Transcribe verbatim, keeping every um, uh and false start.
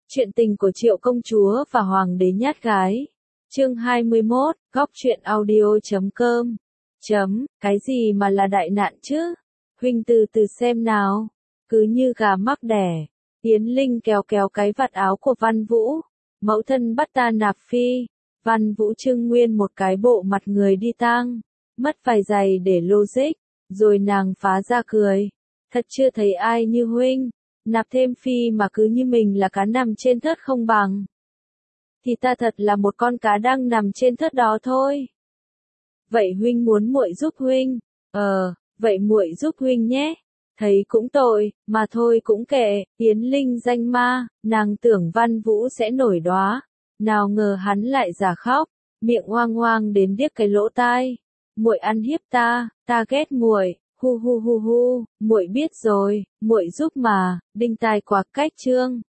Chuyện tình của Triệu công chúa và Hoàng đế nhát gái. Chương hai mươi mốt, góc truyện audio chấm com. Chấm, cái gì mà là đại nạn chứ? Huynh từ từ xem nào. Cứ như gà mắc đẻ. Yến Linh kéo kéo cái vạt áo của Văn Vũ. Mẫu thân bắt ta nạp phi. Văn Vũ trưng nguyên một cái bộ mặt người đi tang. Mất vài giày để logic. Rồi nàng phá ra cười. Thật chưa thấy ai như huynh. Nạp thêm phi mà cứ như mình là cá nằm trên thớt không bằng. Thì ta thật là một con cá đang nằm trên thớt đó thôi. Vậy huynh muốn muội giúp huynh? Ờ, vậy muội giúp huynh nhé. Thấy cũng tội, mà thôi cũng kệ. Yến Linh danh ma, nàng tưởng Văn Vũ sẽ nổi đóa. Nào ngờ hắn lại giả khóc, miệng oang oang đến điếc cái lỗ tai. Muội ăn hiếp ta, ta ghét muội. Hu hu hu hu, muội biết rồi, muội giúp mà. Đinh tai quạc cách chương.